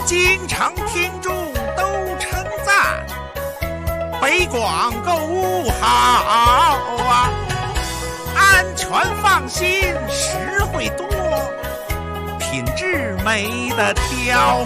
经常听众都称赞，北广购物好啊，安全放心，实惠多，品质没得挑。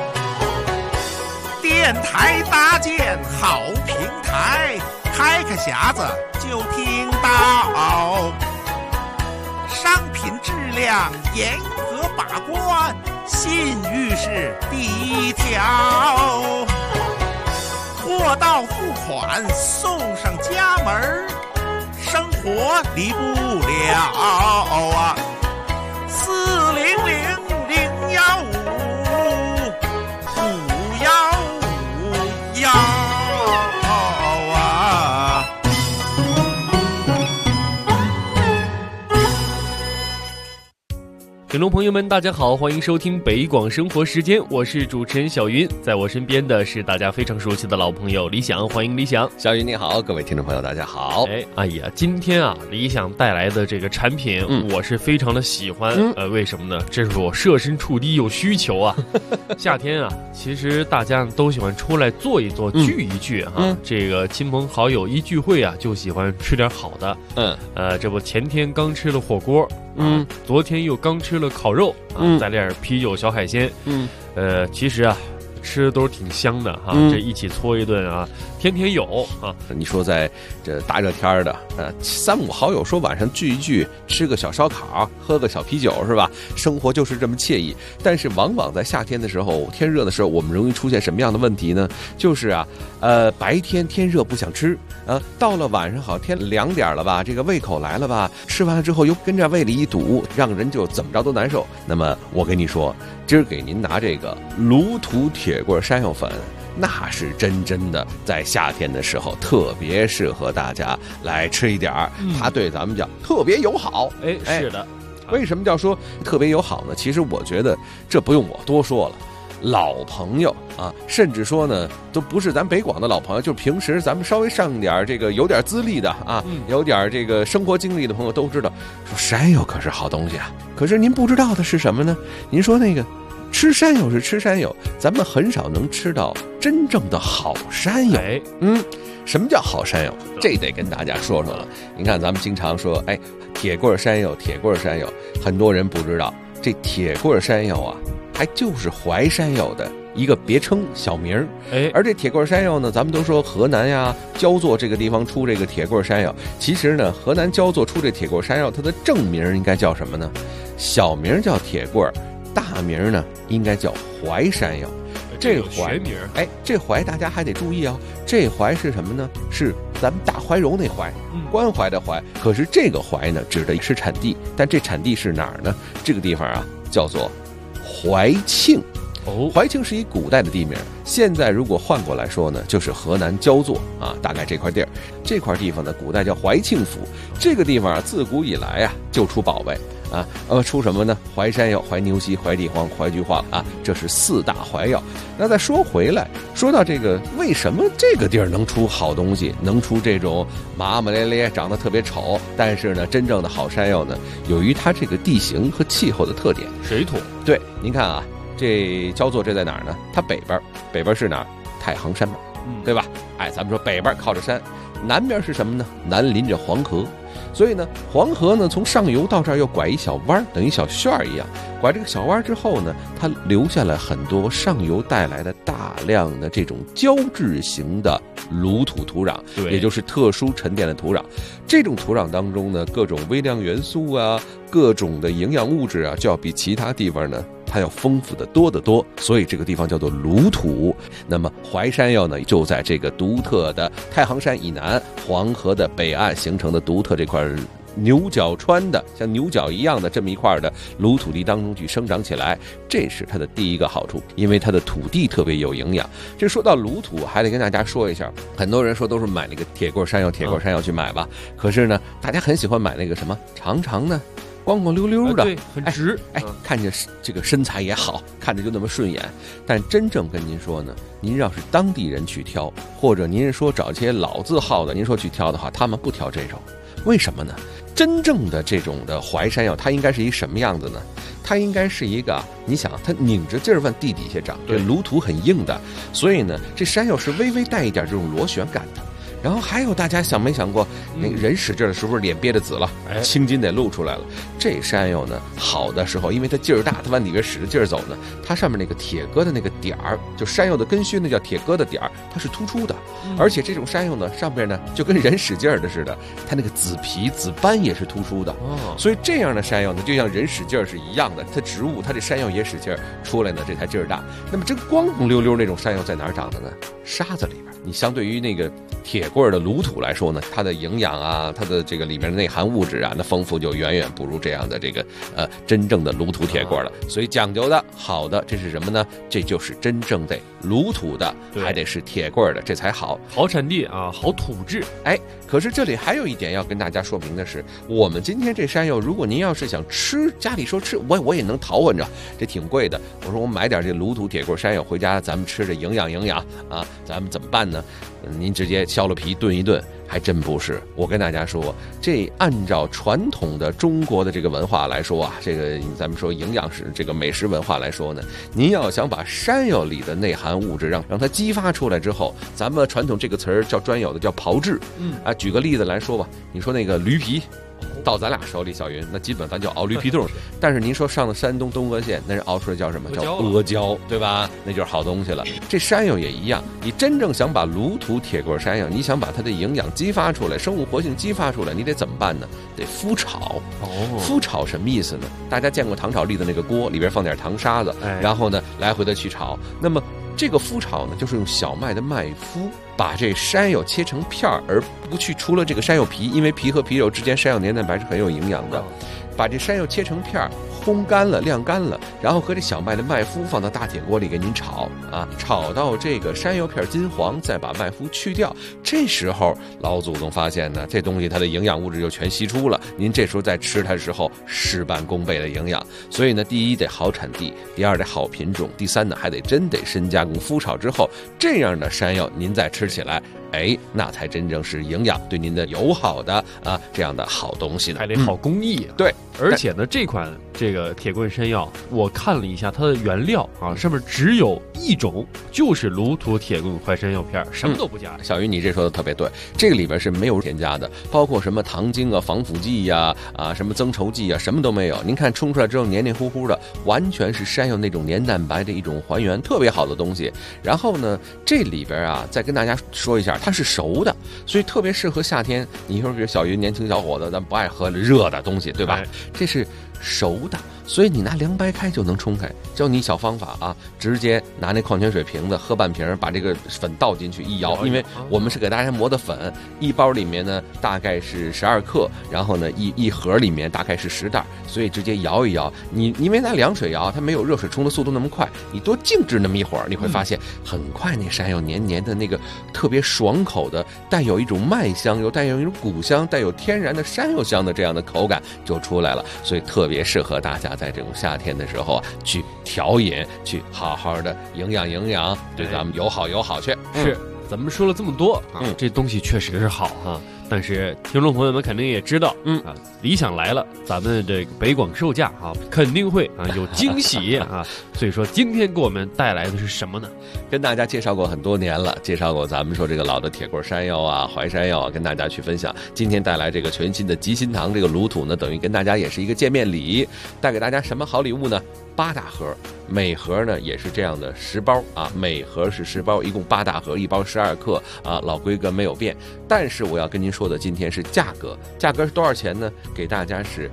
电台搭建好平台，开个匣子就听到，商品质量严格把关，信誉是第一条。货到付款送上家门，生活离不了啊。400-015-515啊。 听众朋友们大家好，欢迎收听北广生活时间，我是主持人小云，在我身边的是大家非常熟悉的老朋友李想，欢迎李想。 小云你好，各位听众朋友大家好。 哎呀，今天啊李想带来的这个产品我是非常的喜欢，为什么呢？这是我设身处地有需求啊。夏天啊其实大家都喜欢出来坐一坐，聚一聚啊，这个亲朋好友一聚会啊就喜欢吃点好的。这不前天刚吃了火锅，昨天又刚吃了烤肉啊，再来点啤酒小海鲜，其实啊吃的都是挺香的哈，这一起搓一顿啊，天天有啊。 你说在这大热天的，3-5好友说晚上聚一聚，吃个小烧烤，喝个小啤酒是吧？生活就是这么惬意。但是往往在夏天的时候，天热的时候，我们容易出现什么样的问题呢？就是啊，白天天热不想吃，到了晚上好天凉点了吧，这个胃口来了吧，吃完了之后又跟着胃里一堵，让人就怎么着都难受。那么我跟你说，今儿给您拿这个卢图铁棍山药粉，那是真的在夏天的时候特别适合大家来吃一点儿，它对咱们讲特别友好。 是的。 为什么叫说特别友好呢？其实我觉得这不用我多说了，老朋友啊，甚至说呢都不是咱北广的老朋友，就平时咱们稍微上点这个有点资历的啊，有点这个生活经历的朋友都知道，说山药可是好东西啊。可是您不知道的是什么呢？您说那个吃山药是吃山药，咱们很少能吃到真正的好山药。什么叫好山药？这得跟大家说说了。你看咱们经常说铁棍山药，铁棍山药，很多人不知道，这铁棍山药啊还就是淮山药的一个别称小名。而这铁棍山药呢，咱们都说河南呀焦作这个地方出这个铁棍山药，其实呢河南焦作出这铁棍山药，它的正名应该叫什么呢？小名叫铁棍，大名呢应该叫淮山药。这淮名，这淮大家还得注意啊，这淮是什么呢？是咱们大怀柔那淮，关怀的怀。可是这个淮呢，指的是产地，但这产地是哪儿呢？这个地方啊，叫做怀庆。怀庆是一古代的地名，现在如果换过来说呢，就是河南焦作啊，大概这块地儿。这块地方呢，古代叫怀庆府。这个地方啊，自古以来啊，就出宝贝。出什么呢？淮山药、淮牛膝、淮地黄、淮菊花啊，这是4大淮药。那再说回来，说到这个，为什么这个地儿能出好东西，能出这种麻麻咧咧、长得特别丑，但是呢，真正的好山药呢？由于它这个地形和气候的特点， 水土。 对，您看啊，这焦作这在哪儿呢？它北边是哪儿？太行山脉，对吧？咱们说北边靠着山，南边是什么呢？南临着黄河。所以呢，黄河呢从上游到这儿又拐一小弯，等于小旋儿一样。拐这个小弯之后呢，它留下了很多上游带来的大量的这种胶质型的卤土土壤，也就是特殊沉淀的土壤。这种土壤当中呢，各种微量元素啊，各种的营养物质啊，就要比其他地方呢它要丰富的多得多，所以这个地方叫做卤土。那么淮山药呢，就在这个独特的太行山以南、黄河的北岸形成的独特这块牛角川的像牛角一样的这么一块的卤土地当中去生长起来，这是它的第一个好处，因为它的土地特别有营养。这说到卤土，还得跟大家说一下，很多人说都是买那个铁棍山药去买吧，可是呢，大家很喜欢买那个什么长长的。光光溜溜的， 对，很直， 看着这个身材也好，看着就那么顺眼。但真正跟您说呢，您要是当地人去挑，或者您说找些老字号的，您说去挑的话，他们不挑这种， 为什么呢？真正的这种的淮山药，它应该是一什么样子呢？它应该是一个，你想，它拧着劲儿往地底下长，这炉土很硬的，所以呢，这山药是微微带一点这种螺旋感的。然后还有，大家想没想过，那个人使劲的时候，脸憋得紫了，青筋得露出来了。这山药呢，好的时候，因为它劲儿大，它往里边使着劲儿走呢，它上面那个铁疙瘩那个点儿，就山药的根须，那叫铁疙瘩点儿，它是突出的。而且这种山药呢，上边呢就跟人使劲儿的似的，它那个紫皮紫斑也是突出的。所以这样的山药呢，就像人使劲儿是一样的，它植物它这山药也使劲儿出来呢，这才劲儿大。那么真光光溜溜那种山药在哪儿长的呢？沙子里边。你相对于那个铁棍的炉土来说呢，它的营养啊，它的这个里面的内含物质啊，那丰富就远远不如这样的这个真正的炉土铁棍了。所以讲究的好的，这是什么呢？这就是真正的炉土的，还得是铁棍的，这才好。 好产地啊，好土质。 可是这里还有一点要跟大家说明的是，我们今天这山药，如果您要是想吃，家里说吃，我也能淘换着，这挺贵的。我说我买点这炉土铁棍山药回家，咱们吃着营养啊，咱们怎么办呢？您直接削了皮炖一炖，还真不是。我跟大家说，这按照传统的中国的这个文化来说啊，这个咱们说营养这个美食文化来说呢，您要想把山药里的内含物质让它激发出来之后，咱们传统这个词儿叫专有的叫炮制。举个例子来说吧，你说那个驴皮。到咱俩手里，小云，那基本咱就熬驴皮冻。但是您说上了山东东阿县，那人熬出来叫什么？叫阿胶，对吧？那就是好东西了。这山药也一样，你真正想把炉土铁棍山药，你想把它的营养激发出来，生物活性激发出来，你得怎么办呢？得麸炒。麸炒什么意思呢？大家见过糖炒栗子那个锅，里边放点糖沙子，然后呢来回的去炒。那么这个麸炒呢，就是用小麦的麦麸把这山药切成片儿，而不去除了这个山药皮，因为皮和皮肉之间山药黏蛋白是很有营养的。把这山药切成片儿，烘干了、晾干了，然后和这小麦的麦麸放到大铁锅里给您炒啊，炒到这个山药片金黄，再把麦麸去掉。这时候老祖宗发现呢，这东西它的营养物质就全析出了，您这时候在吃它的时候事半功倍的营养。所以呢，第一得好产地，第二得好品种，第三呢还得真得深加工麸炒之后，这样的山药您再吃起来，那才真正是营养对您的友好的啊这样的好东西呢， 还得好工艺。 对， 而且呢，这款这个铁棍山药，我看了一下它的原料啊，上面只有一种，就是炉土铁棍淮山药片，什么都不加。 小云，你这说的特别对，这个里边是没有添加的，包括什么糖精啊、防腐剂呀、什么增稠剂啊，什么都没有。您看冲出来之后黏黏糊糊的，完全是山药那种黏蛋白的一种还原，特别好的东西。然后呢，这里边啊，再跟大家说一下，它是熟的，所以特别适合夏天。你说这小云年轻小伙子，咱不爱喝热的东西，对吧？这是熟的，所以你拿凉白开就能冲开。教你小方法啊，直接拿那矿泉水瓶子喝半瓶，把这个粉倒进去一摇，因为我们是给大家磨的粉，一包里面呢大概是12克，然后呢一盒里面大概是10袋，所以直接摇一摇。你因为拿凉水摇，它没有热水冲的速度那么快，你多静置那么一会儿，你会发现很快那山药黏黏的那个特别爽口的，带有一种麦香，又带有一种谷香，带有天然的山药香的这样的口感就出来了。所以特别适合大家在这种夏天的时候啊，去调饮，去好好的营养，对咱们友好去。 是，咱们说了这么多啊，这东西确实是好哈。但是听众朋友们肯定也知道，理想来了，咱们这个北广售价啊，肯定会有惊喜啊。所以说今天给我们带来的是什么呢？ 跟大家介绍过很多年了，介绍过咱们说这个老的铁棍山药啊、淮山药啊，跟大家去分享。今天带来这个全新的吉心堂这个炉土呢，等于跟大家也是一个见面礼，带给大家什么好礼物呢？8大盒，每盒呢也是这样的10包啊，每盒是10包，一共8大盒，一包12克啊，老规格没有变。但是我要跟您说的今天是价格是多少钱呢？给大家是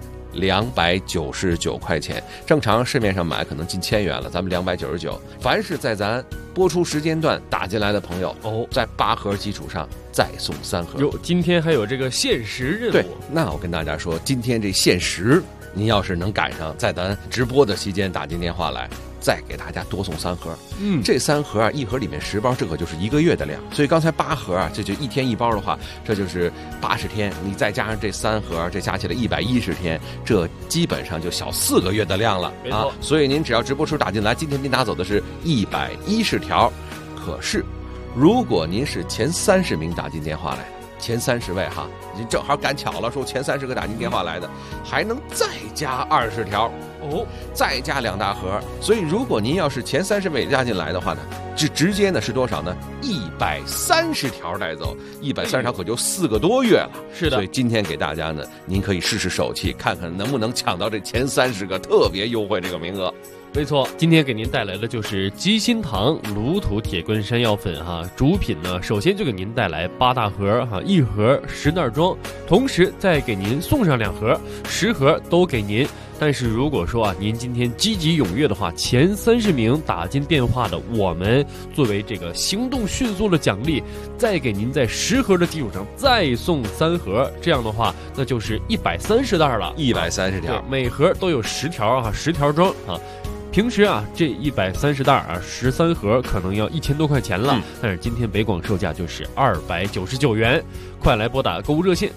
299块钱，正常市面上买可能近1000元了，咱们299。凡是在咱播出时间段打进来的朋友，在8盒基础上再送3盒。 今天还有这个限时任务。 对，那我跟大家说，今天这限时，您要是能赶上在咱直播的期间打进电话来，再给大家多送3盒。这3盒啊，一盒里面10包，这可就是1个月的量。所以刚才8盒啊，这就1天1包的话，这就是80天。你再加上这3盒，这加起来110天，这基本上就小4个月的量了啊！所以您只要直播时打进来，今天您拿走的是110条。可是，如果您是前30名打进电话来的， 前30位哈，你正好赶巧了，说前30个打进电话来的，还能再加20条哦，再加2大盒。所以如果您要是前30位加进来的话呢，直接呢是多少呢？130条带走，130条可就4个多月了。 是的， 所以今天给大家呢，您可以试试手气，看看能不能抢到这前30个特别优惠这个名额。 没错，今天给您带来的就是鸡心堂卤土铁棍山药粉哈，主品呢首先就给您带来8大盒哈，1盒10袋装，同时再给您送上2盒，10盒都给您。但是如果说您今天积极踊跃的话，前30名打进电话的，我们作为这个行动迅速的奖励，再给您在10盒的基础上再送3盒，这样的话那就是130袋了 ，130条， 每盒都有10条10条装啊。平时这130袋13盒可能要1000多块钱了，但是今天北广售价就是299元，快来拨打购物热线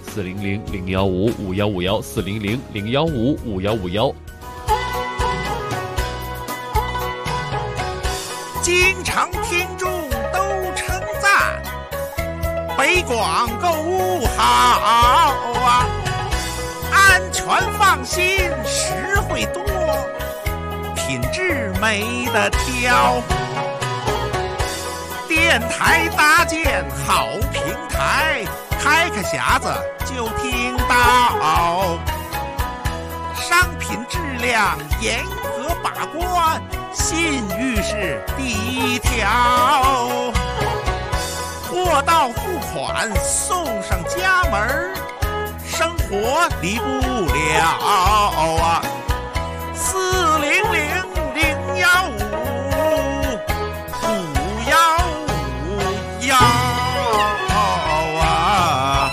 400-015-5151，400-015-5151。 经常听众都称赞北广购物好啊，安全放心，实惠多，品质没得挑，电台搭建好平台，开个匣子就听到，商品质量严格把关，信誉是第一条，货到付款送上家门，生活离不了啊，400-015-5151啊。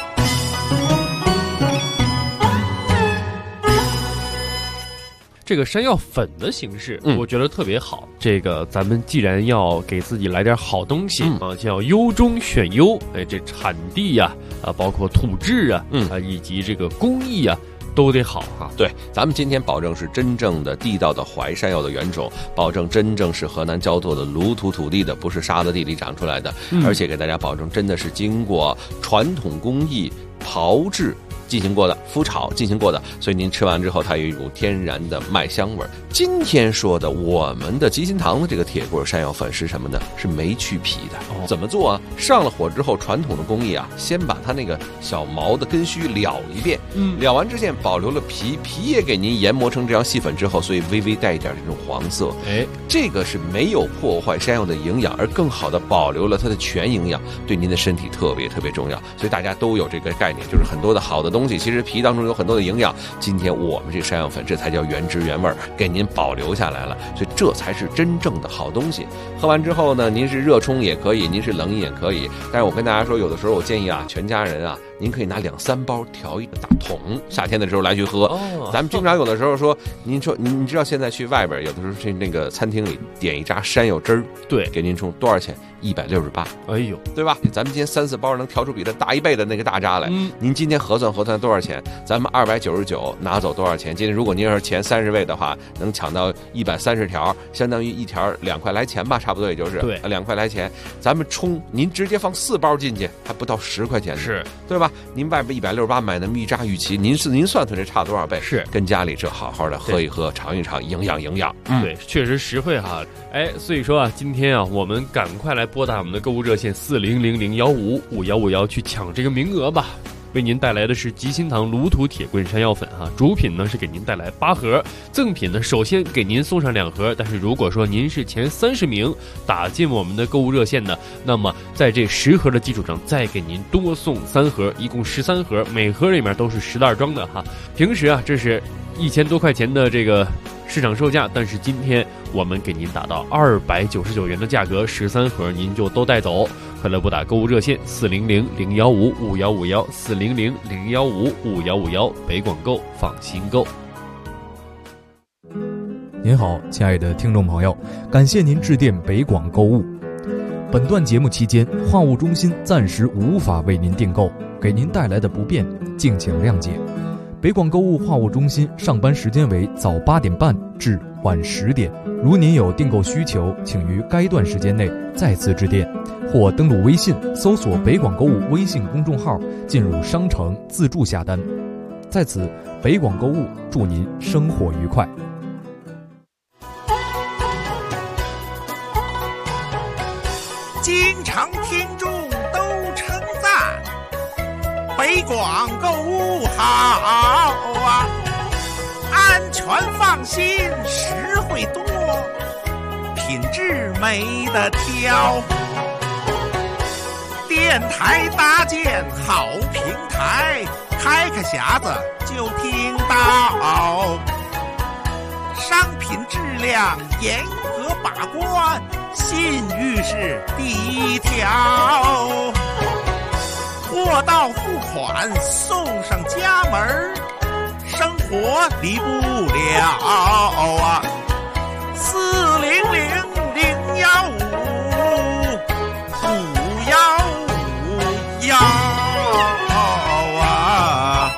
这个山药粉的形式我觉得特别好，这个咱们既然要给自己来点好东西叫优中选优，这产地包括土质以及这个工艺都得好哈。 对，咱们今天保证是真正的地道的淮山药的原种，保证真正是河南焦作的鲁土土地的，不是沙子地里长出来的，而且给大家保证真的是经过传统工艺炮制进行过的，麸炒进行过的，所以您吃完之后它有一股天然的麦香味儿。今天说的我们的鸡心堂的这个铁棍山药粉是什么呢？是没去皮的。怎么做啊？上了火之后，传统的工艺先把它那个小毛的根须燎一遍，燎完之前保留了皮，皮也给您研磨成这样细粉之后，所以微微带一点这种黄色。这个是没有破坏山药的营养，而更好的保留了它的全营养，对您的身体特别特别重要。所以大家都有这个概念，就是很多的好的东西，其实皮当中有很多的营养。今天我们这山药粉，这才叫原汁原味，给您保留下来了，所以这才是真正的好东西。喝完之后呢，您是热冲也可以，您是冷饮也可以。但是我跟大家说，有的时候我建议全家人您可以拿2-3包调一个大桶，夏天的时候来去喝。咱们经常有的时候说，您知道现在去外边有的时候去那个餐厅里点一扎山药汁儿， 对， 给您冲多少钱？168。 哎呦， 对吧？咱们今天3-4包能调出比它大1倍的那个大扎来。您今天核算多少钱？咱们299拿走多少钱？今天如果您要是前30位的话，能抢到130条，相当于一条2块来钱吧，差不多也就是对 2块来钱。咱们冲，您直接放4包进去，还不到10块钱呢， 是对吧？您外边168买那么一扎玉琪，您算这差多少倍？ 是跟家里这好好的喝一喝，尝一尝，营养。 对，确实实惠哈。所以说今天我们赶快来拨打我们的购物热线400-015-5151去抢这个名额吧。为您带来的是鸡心堂鲁土铁棍山药粉主品呢是给您带来8盒，赠品呢首先给您送上2盒，但是如果说您是前30名打进我们的购物热线的，那么在这10盒的基础上再给您多送3盒，一共13盒，每盒里面都是10袋装的哈。平时这是1000多块钱的这个市场售价，但是今天我们给您打到299元的价格，13盒您就都带走。快来拨打购物热线400-015-5151，400-015-5151，北广购，放心购。 您好，亲爱的听众朋友，感谢您致电北广购物。本段节目期间，话务中心暂时无法为您订购，给您带来的不便，敬请谅解。北广购物话务中心上班时间为早8点半至晚10点，如您有订购需求，请于该段时间内再次致电， 或登录微信搜索北广购物微信公众号，进入商城自助下单。在此，北广购物祝您生活愉快。 经常听众都称赞北广购物好啊，安全放心，实惠多，品质没得挑。电台搭建好平台，开个匣子就听到，商品质量严格把关，信誉是第一条，货到付款送上家门，生活离不了啊！400-015-515啊！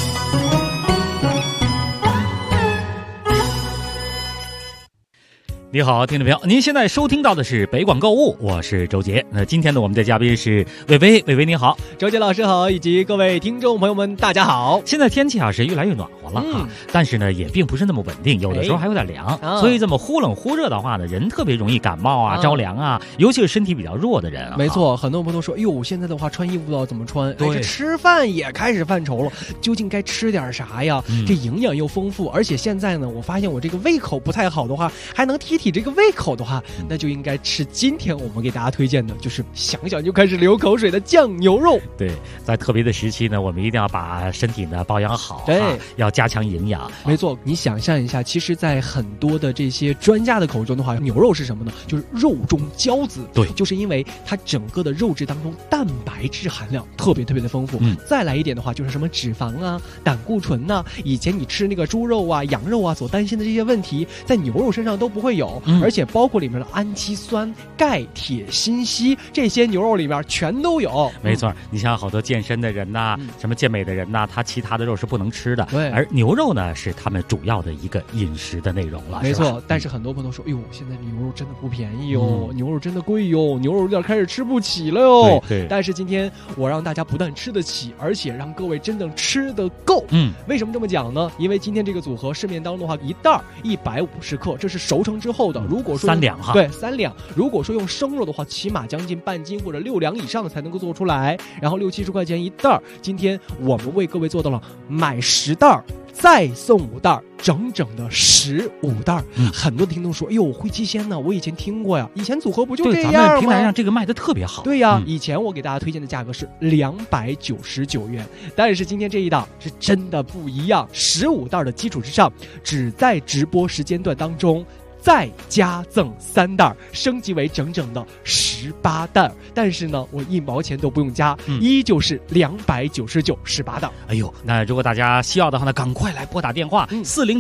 你好，听众朋友，您现在收听到的是北广购物，我是周杰。那今天呢，我们的嘉宾是伟伟，伟伟你好， 周杰老师好，以及各位听众朋友们，大家好。 现在天气啊是越来越暖和了但是呢也并不是那么稳定，有的时候还有点凉，所以这么忽冷忽热的话呢，人特别容易感冒啊、着凉啊，尤其是身体比较弱的人没错，很多朋友都说，哟，现在的话穿衣服不知道怎么穿， 对， 吃饭也开始犯愁了，究竟该吃点啥呀？这营养又丰富，而且现在呢，我发现我这个胃口不太好的话，还能提这个胃口的话，那就应该吃今天我们给大家推荐的，就是想想就开始流口水的酱牛肉。 对，在特别的时期呢，我们一定要把身体呢保养好， 对， 要加强营养。 没错，你想象一下，其实在很多的这些专家的口中的话，牛肉是什么呢？就是肉中骄子。 对， 就是因为它整个的肉质当中蛋白质含量特别的丰富。再来一点的话，就是什么脂肪啊、胆固醇呐，以前你吃那个猪肉啊、羊肉啊所担心的这些问题，在牛肉身上都不会有。而且包括里面的氨基酸、钙、铁、锌、硒，这些牛肉里面全都有。 没错，你像好多健身的人呐，什么健美的人呐，他其他的肉是不能吃的。 对， 而牛肉呢是他们主要的一个饮食的内容了。 没错，但是很多朋友说，哎呦，现在牛肉真的不便宜哟，牛肉真的贵哟，牛肉有点开始吃不起了哟。 对。但是今天我让大家不但吃得起，而且让各位真正吃得够。为什么这么讲呢？因为今天这个组合市面当中的话，一袋150克，这是熟成之后的。如果说 3两哈， 对，3两。如果说用生肉的话，起码将近半斤或者6两以上才能够做出来，然后60-70块钱一袋。今天我们为各位做到了买10袋再送5袋，整整的15袋。很多的听众说，哎呦，汇七鲜呢，我以前听过呀，以前组合不就这样吗？ 对，咱们平台上这个卖的特别好。 对呀，以前我给大家推荐的价格是299元，但是今天这一档是真的不一样，15袋的基础之上，只在直播时间段当中再加赠3袋，升级为整整的18袋。但是呢，我1毛钱都不用加，依旧是299 18袋。 哎呦，那如果大家需要的话呢，赶快来拨打电话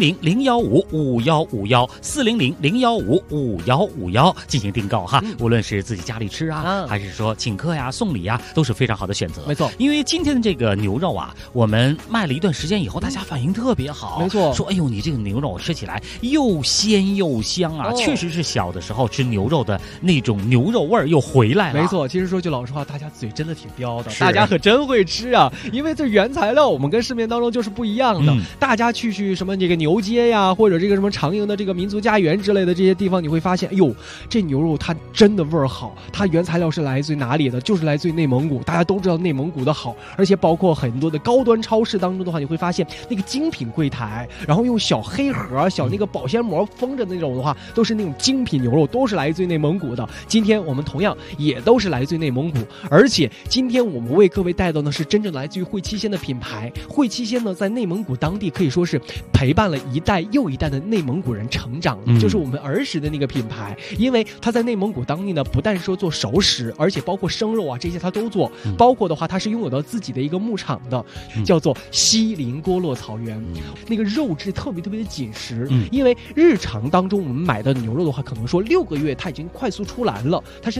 400-015-5151，400-015-5151进行订购哈。无论是自己家里吃啊，还是说请客呀、送礼呀，都是非常好的选择。 没错， 因为今天的这个牛肉啊，我们卖了一段时间以后，大家反应特别好。 没错， 说哎呦，你这个牛肉吃起来又鲜又香啊，确实是小的时候吃牛肉的那种牛肉味儿又回来了。 没错，其实说句老实话，大家嘴真的挺刁的，大家可真会吃啊！因为这原材料我们跟市面当中就是不一样的。大家去什么这个牛街呀，或者这个什么长营的这个民族家园之类的这些地方，你会发现，哎呦，这牛肉它真的味儿好，它原材料是来自于哪里的？就是来自于内蒙古。大家都知道内蒙古的好，而且包括很多的高端超市当中的话，你会发现那个精品柜台，然后用小黑盒、小那个保鲜膜封着那种的话，都是那种精品牛肉，都是来自于内蒙古的。今天我们同样也都是来自于内蒙古，而且今天我们为各位带到的是真正来自于汇七鲜的品牌。汇七鲜呢，在内蒙古当地可以说是陪伴了一代又一代的内蒙古人成长，就是我们儿时的那个品牌。因为它在内蒙古当地呢，不但说做熟食，而且包括生肉啊这些它都做，包括的话它是拥有到自己的一个牧场的，叫做锡林郭勒草原，那个肉质特别的紧实。因为日常当中我们买的牛肉的话，可能说6个月它已经快速出栏了，它是那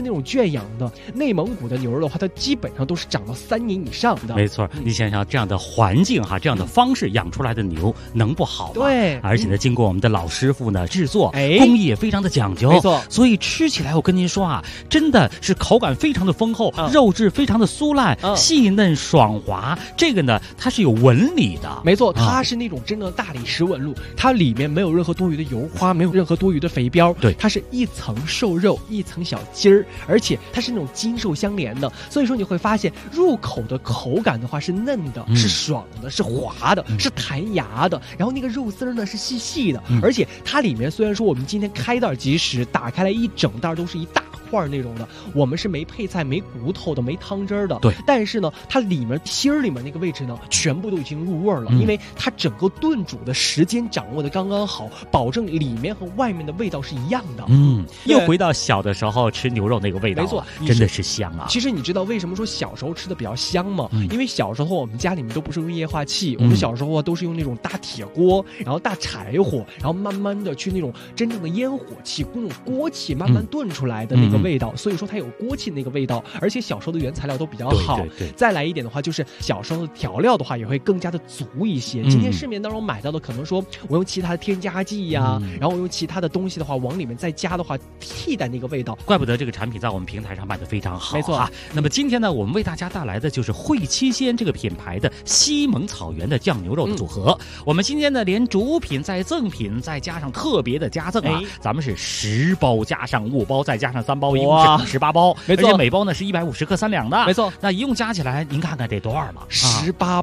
那种圈养的。内蒙古的牛肉的话，它基本上都是长到3年以上的。 没错，你想想这样的环境哈，这样的方式养出来的牛能不好吗？ 对， 而且呢，经过我们的老师傅呢制作，工艺也非常的讲究， 没错。 所以吃起来，我跟您说啊，真的是口感非常的丰厚，肉质非常的酥烂，细嫩爽滑。这个呢，它是有纹理的， 没错，它是那种真正的大理石纹路，它里面没有任何多余的油花，没有任何多余的肥膘， 对， 它是一层瘦肉，一层小筋儿，而且它是那种筋瘦相连的，所以说你会发现入口的口感的话是嫩的，是爽的，是滑的，是弹牙的，然后那个肉丝呢是细细的，而且它里面虽然说我们今天开袋即食，打开来一整袋都是一大块那种的，我们是没配菜、没骨头的、没汤汁的， 对。 但是呢，它里面心儿里面那个位置呢，全部都已经入味了，因为它整个炖煮的时间掌握的刚刚好，保证里面和外面的味道是一样的。 又回到小的时候吃牛肉那个味道， 没错， 真的是香啊。 其实你知道为什么说小时候吃的比较香吗？因为小时候我们家里面都不是用液化气，我们小时候都是用那种大铁锅，然后大柴火，然后慢慢的去那种真正的烟火气、那种锅气慢慢炖出来的那个味道，所以说它有锅气那个味道，而且小时候的原材料都比较好。 对。 再来一点的话，就是小时候的调料的话也会更加的足一些。今天市面当中买到的可能说我用其他的添加剂呀，然后我用其他的东西的话往里面再加的话，替代那个味道。 怪不得这个产品在我们平台上卖的非常好。 没错啊。 那么今天呢，我们为大家带来的就是汇七鲜这个品牌的西蒙草原的酱牛肉的组合。我们今天呢，连主品再赠品，再加上特别的加赠啊，咱们是10包加上5包再加上3包，一共是18包， 没错。 而且每包呢是150克3两的， 没错。 那一共加起来，您看看得多少嘛 ？18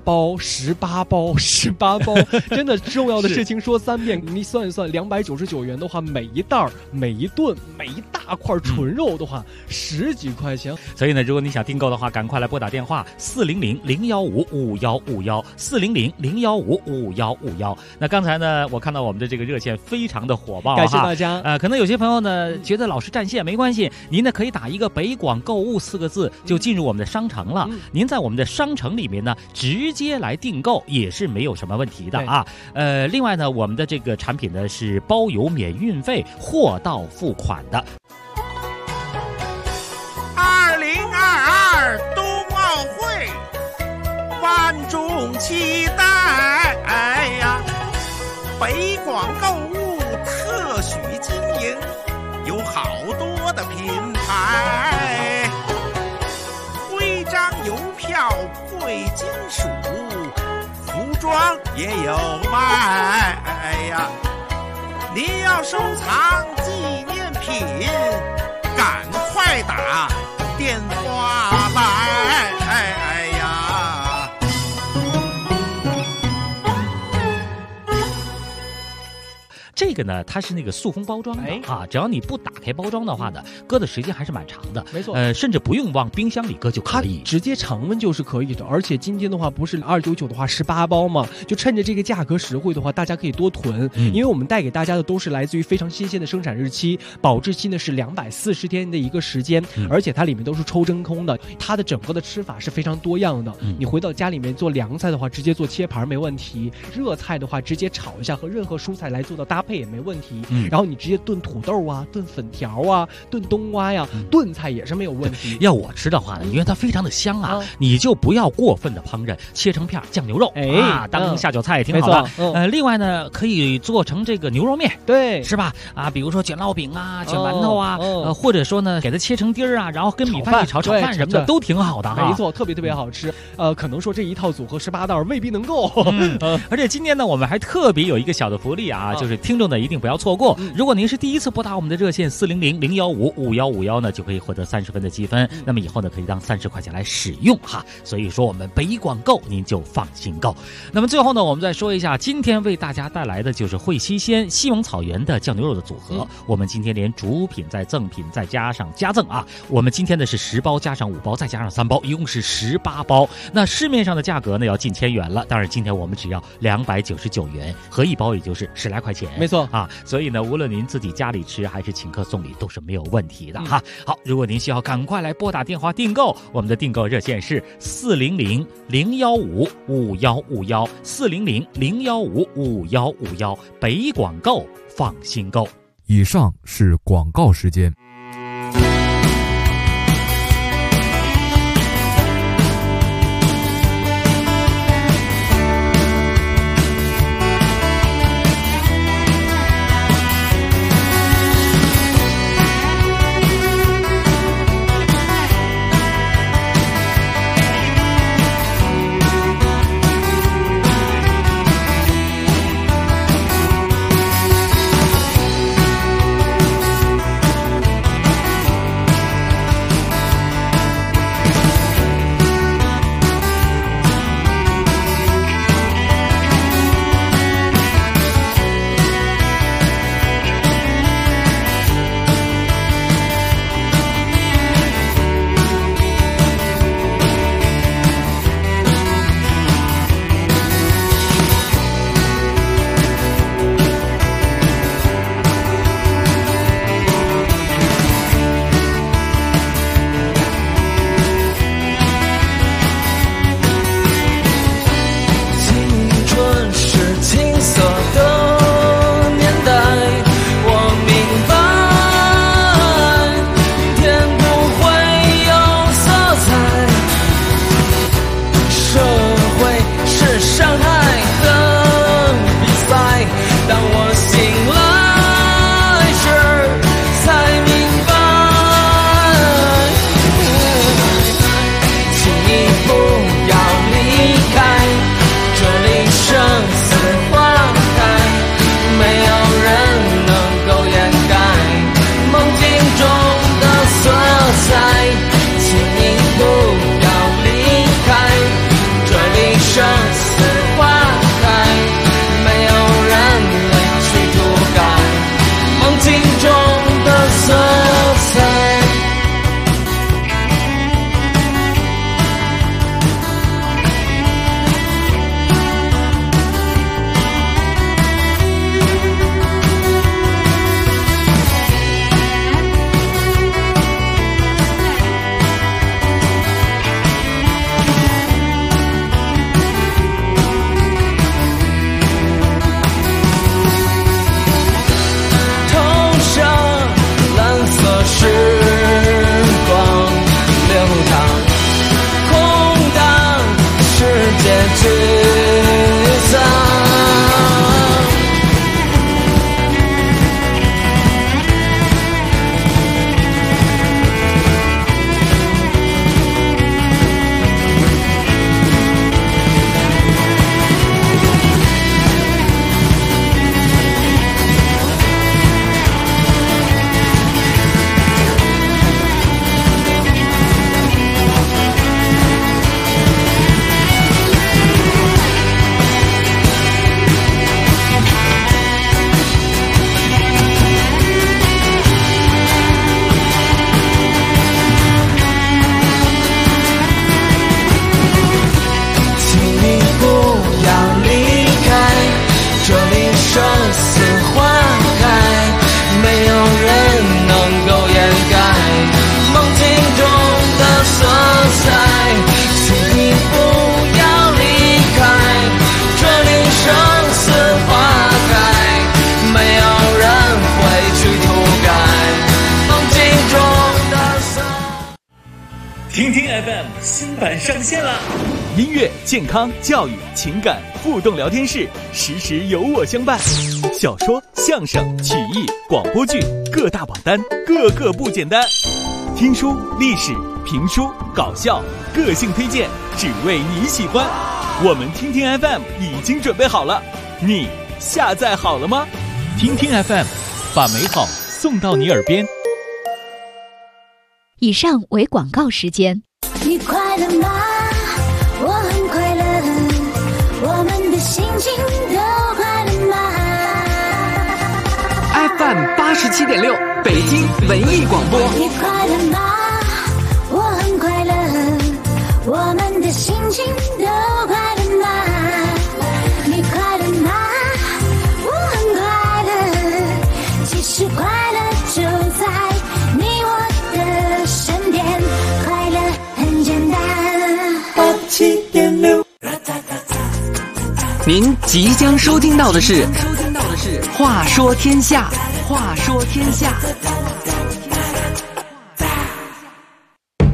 包，真的重要的事情说3遍，你算一算，299元的话，每一袋、每一顿、每一大块纯肉的话，10几块钱。 所以呢，如果你想订购的话，赶快来拨打电话400-015-5151，400-015-5151。那刚才呢，我看到我们的这个热线非常的火爆， 感谢大家。 可能有些朋友呢觉得老是占线，没关系，您呢可以打一个北广购物4个字就进入我们的商城了。您在我们的商城里面呢直接来订购也是没有什么问题的啊。另外呢，我们的这个产品呢是包邮免运费，货到付款的。 2022冬奥会，万众期待呀！北广购物特许经营，有好多的品牌，徽章、邮票、贵金属，服装也有卖呀！你要收藏纪念品，赶快打电话来！ 这个呢，它是那个塑封包装的只要你不打开包装的话呢，搁的时间还是蛮长的。 没错， 甚至不用往冰箱里搁就可以， 直接常温就是可以的。而且今天的话，不是299的话18包嘛，就趁着这个价格实惠的话，大家可以多囤，因为我们带给大家的都是来自于非常新鲜的生产日期，保质期呢是240天的一个时间，而且它里面都是抽真空的，它的整个的吃法是非常多样的。你回到家里面做凉菜的话，直接做切盘没问题；热菜的话，直接炒一下，和任何蔬菜来做到搭配也没问题。然后你直接炖土豆啊，炖粉条啊，炖冬瓜呀，炖菜也是没有问题。 要我吃的话呢，因为它非常的香啊，你就不要过分的烹饪，切成片酱牛肉当下酒菜也挺好的。另外呢，可以做成这个牛肉面， 对， 是吧？比如说卷烙饼啊，卷馒头啊，或者说呢，给它切成丁儿啊，然后跟米饭一炒饭什么的都挺好的。 没错，特别好吃。可能说这一套组合18袋未必能够。 而且今天呢，我们还特别有一个小的福利啊，就是听众呢一定不要错过。如果您是第一次拨打我们的热线400-015-5151呢，就可以获得30分的积分。那么以后呢，可以当30块钱来使用哈。所以说我们北广购您就放心购。那么最后呢，我们再说一下，今天为大家带来的就是汇西鲜西蒙草原的酱牛肉的组合。我们今天连主品再赠品再加上加赠啊，我们今天的是10包加上5包再加上3包，一共是18包。那市面上的价格呢要近1000元了，当然今天我们只要299元，合一包也就是10来块钱。 没错啊，所以呢，无论您自己家里吃还是请客送礼都是没有问题的哈。好，如果您需要，赶快来拨打电话订购，我们的订购热线是400-015-5151，400-015-5151，北广购放心购。 以上是广告时间。 听 FM 新版上线了， 音乐、健康、教育、情感互动聊天室，时时有我相伴。小说、相声、曲艺、广播剧各大榜单，个个不简单。听书、历史、评书、搞笑，个性推荐，只为你喜欢。我们听听 FM 已经准备好了，你下载好了吗？听听 FM， 把美好送到你耳边。 以上为广告时间。 你快乐吗？我很快乐，我们的心情都快乐吗？ FM 87.6，北京文艺广播。 你快乐吗？我很快乐，我们的心情都快乐吗？你快乐吗？我很快乐，其实快乐就在你我的身边，快乐很简单。87.6， 您即将收听到的是《话说天下》，话说天下。